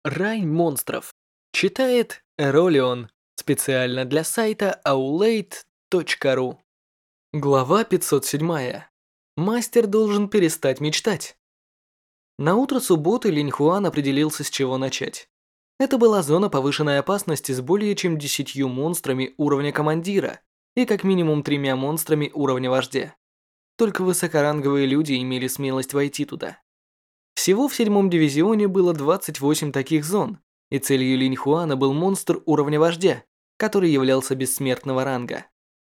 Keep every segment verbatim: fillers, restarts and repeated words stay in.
Рай монстров. Читает Эролион. Специально для сайта аулейт точка ру. Глава пятьсот семь. Мастер должен перестать мечтать. На утро субботы Линь Хуан определился, с чего начать. Это была зона повышенной опасности с более чем десятью монстрами уровня командира и как минимум тремя монстрами уровня вождя. Только высокоранговые люди имели смелость войти туда. Всего в седьмом дивизионе было двадцать восемь таких зон, и целью Линь Хуана был монстр уровня вождя, который являлся бессмертного ранга.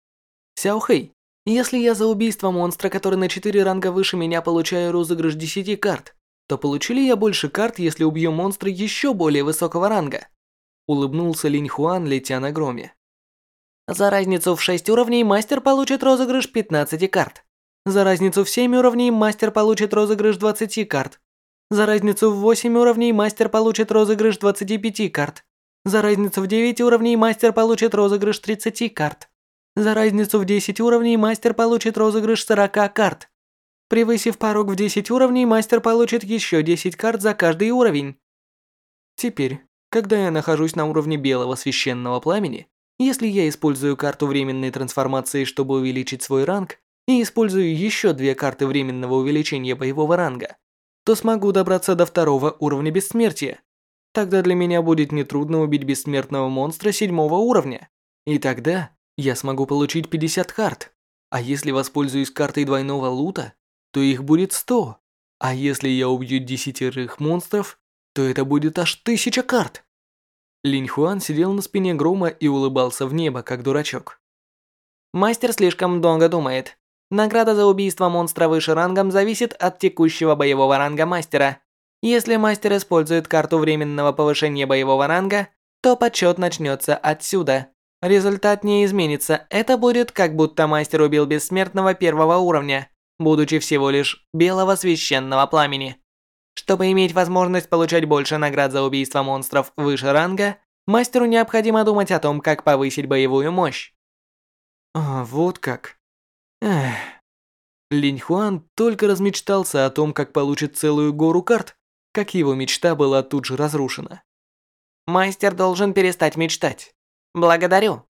Сяохэй, если я за убийство монстра, который на четыре ранга выше меня, получаю розыгрыш десяти карт, то получу ли я больше карт, если убью монстра еще более высокого ранга? Улыбнулся Линь Хуан, летя на громе. За разницу в шесть уровней мастер получит розыгрыш пятнадцати карт. За разницу в семь уровней мастер получит розыгрыш двадцати карт. За разницу в восемь уровней мастер получит розыгрыш двадцати пяти карт. За разницу в девять уровней мастер получит розыгрыш тридцати карт. За разницу в десять уровней мастер получит розыгрыш сорока карт. Превысив порог в десять уровней, мастер получит еще десять карт за каждый уровень. Теперь, когда я нахожусь на уровне белого священного пламени, если я использую карту временной трансформации, чтобы увеличить свой ранг, и использую еще две карты временного увеличения боевого ранга, то смогу добраться до второго уровня бессмертия. Тогда для меня будет нетрудно убить бессмертного монстра седьмого уровня. И тогда я смогу получить пятьдесят карт. А если воспользуюсь картой двойного лута, то их будет сто. А если я убью десятерых монстров, то это будет аж тысяча карт. Линь Хуан сидел на спине грома и улыбался в небо, как дурачок. Мастер слишком долго думает. Награда за убийство монстра выше рангом зависит от текущего боевого ранга мастера. Если мастер использует карту временного повышения боевого ранга, то подсчет начнется отсюда. Результат не изменится, это будет как будто мастер убил бессмертного первого уровня, будучи всего лишь белого священного пламени. Чтобы иметь возможность получать больше наград за убийство монстров выше ранга, мастеру необходимо думать о том, как повысить боевую мощь. А, вот как. Эх. Линь Хуан только размечтался о том, как получит целую гору карт, как его мечта была тут же разрушена. Мастер должен перестать мечтать. Благодарю.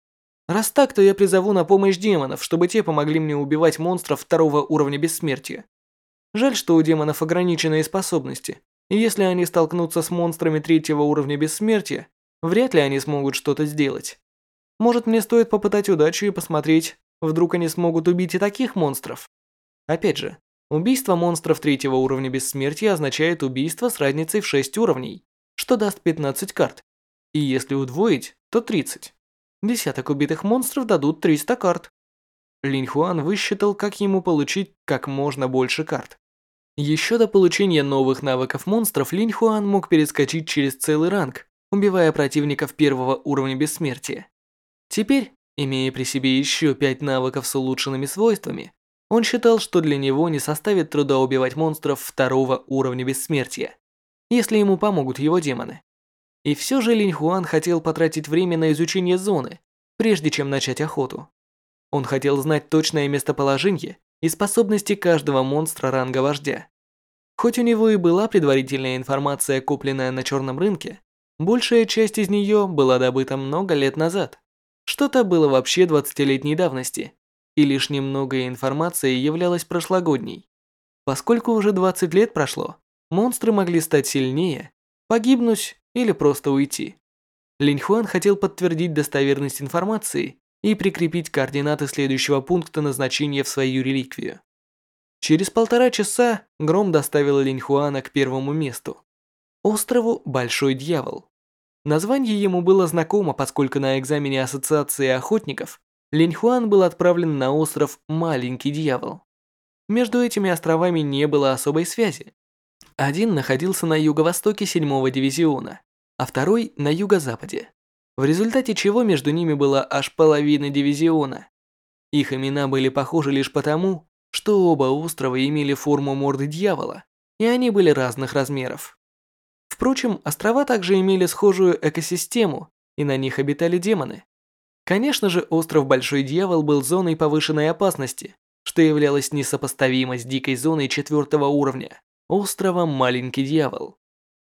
Раз так, то я призову на помощь демонов, чтобы те помогли мне убивать монстров второго уровня бессмертия. Жаль, что у демонов ограниченные способности, и если они столкнутся с монстрами третьего уровня бессмертия, вряд ли они смогут что-то сделать. Может, мне стоит попытать удачу и посмотреть, вдруг они смогут убить и таких монстров. Опять же, убийство монстров третьего уровня бессмертия означает убийство с разницей в шесть уровней, что даст пятнадцать карт. И если удвоить, то тридцать. Десяток убитых монстров дадут триста карт. Линь Хуан высчитал, как ему получить как можно больше карт. Еще до получения новых навыков монстров Линь Хуан мог перескочить через целый ранг, убивая противников первого уровня бессмертия. Теперь, имея при себе еще пять навыков с улучшенными свойствами, он считал, что для него не составит труда убивать монстров второго уровня бессмертия, если ему помогут его демоны. И все же Линь Хуан хотел потратить время на изучение зоны, прежде чем начать охоту. Он хотел знать точное местоположение и способности каждого монстра ранга вождя. Хоть у него и была предварительная информация, купленная на черном рынке, большая часть из нее была добыта много лет назад. Что-то было вообще двадцатилетней давности, и лишь немного информации являлась прошлогодней. Поскольку уже двадцать лет прошло, монстры могли стать сильнее, погибнуть или просто уйти. Линь Хуан хотел подтвердить достоверность информации и прикрепить координаты следующего пункта назначения в свою реликвию. Через полтора часа Гром доставил Линь Хуана к первому месту – острову Большой Дьявол. Название ему было знакомо, поскольку на экзамене Ассоциации охотников Линь Хуан был отправлен на остров Маленький Дьявол. Между этими островами не было особой связи. Один находился на юго-востоке седьмого дивизиона, а второй на юго-западе, в результате чего между ними была аж половина дивизиона. Их имена были похожи лишь потому, что оба острова имели форму морды дьявола, и они были разных размеров. Впрочем, острова также имели схожую экосистему, и на них обитали демоны. Конечно же, остров Большой Дьявол был зоной повышенной опасности, что являлось несопоставимо с дикой зоной четвертого уровня, островом Маленький Дьявол.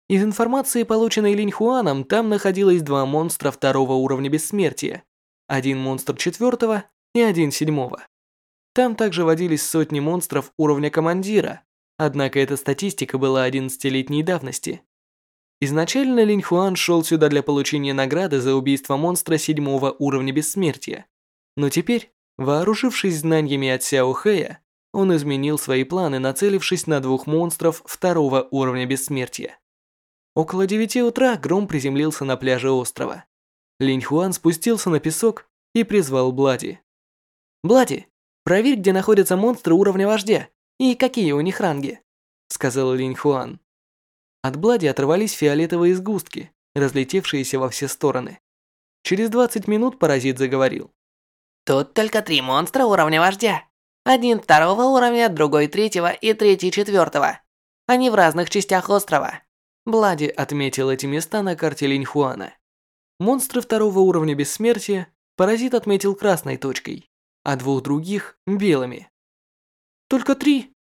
Из информации, полученной Линь Хуаном, там находилось два монстра второго уровня бессмертия, один монстр четвертого и один седьмого. Там также водились сотни монстров уровня командира, однако эта статистика была одиннадцатилетней давности. Изначально Линь Хуан шел сюда для получения награды за убийство монстра седьмого уровня бессмертия, но теперь, вооружившись знаниями от Сяо Хэя, он изменил свои планы, нацелившись на двух монстров второго уровня бессмертия. Около девяти утра гром приземлился на пляже острова. Линь Хуан спустился на песок и призвал Блади. «Блади, проверь, где находятся монстры уровня вождя и какие у них ранги», — сказал Линь Хуан. От Блади оторвались фиолетовые сгустки, разлетевшиеся во все стороны. Через двадцать минут паразит заговорил. Тут только три монстра уровня вождя. Один второго уровня, другой третьего и третий четвертого. Они в разных частях острова. Блади отметил эти места на карте Линь Хуана. Монстры второго уровня бессмертия паразит отметил красной точкой, а двух других – белыми. Только три?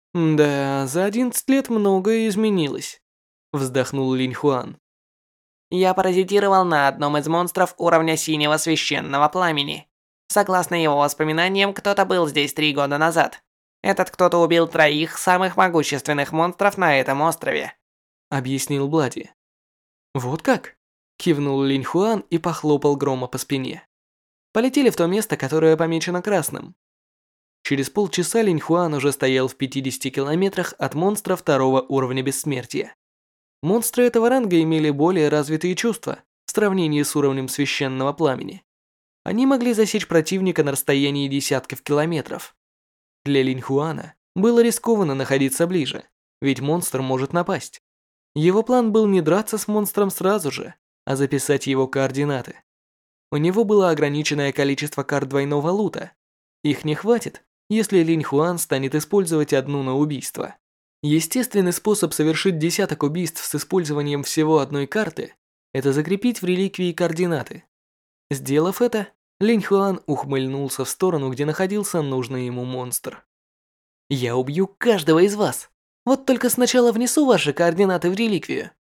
Да, за одиннадцать лет многое изменилось, вздохнул Линь Хуан. Я паразитировал на одном из монстров уровня синего священного пламени. Согласно его воспоминаниям, кто-то был здесь три года назад. Этот кто-то убил троих самых могущественных монстров на этом острове, объяснил Блади. Вот как? Кивнул Линь Хуан и похлопал Грома по спине. Полетели в то место, которое помечено красным. Через полчаса Линь Хуан уже стоял в пятидесяти километрах от монстра второго уровня бессмертия. Монстры этого ранга имели более развитые чувства в сравнении с уровнем священного пламени. Они могли засечь противника на расстоянии десятков километров. Для Линь Хуана было рискованно находиться ближе, ведь монстр может напасть. Его план был не драться с монстром сразу же, а записать его координаты. У него было ограниченное количество карт двойного лута. Их не хватит, если Линь Хуан станет использовать одну на убийство. Естественный способ совершить десяток убийств с использованием всего одной карты – это закрепить в реликвии координаты. Сделав это, Линь Хуан ухмыльнулся в сторону, где находился нужный ему монстр. «Я убью каждого из вас. Вот только сначала внесу ваши координаты в реликвию,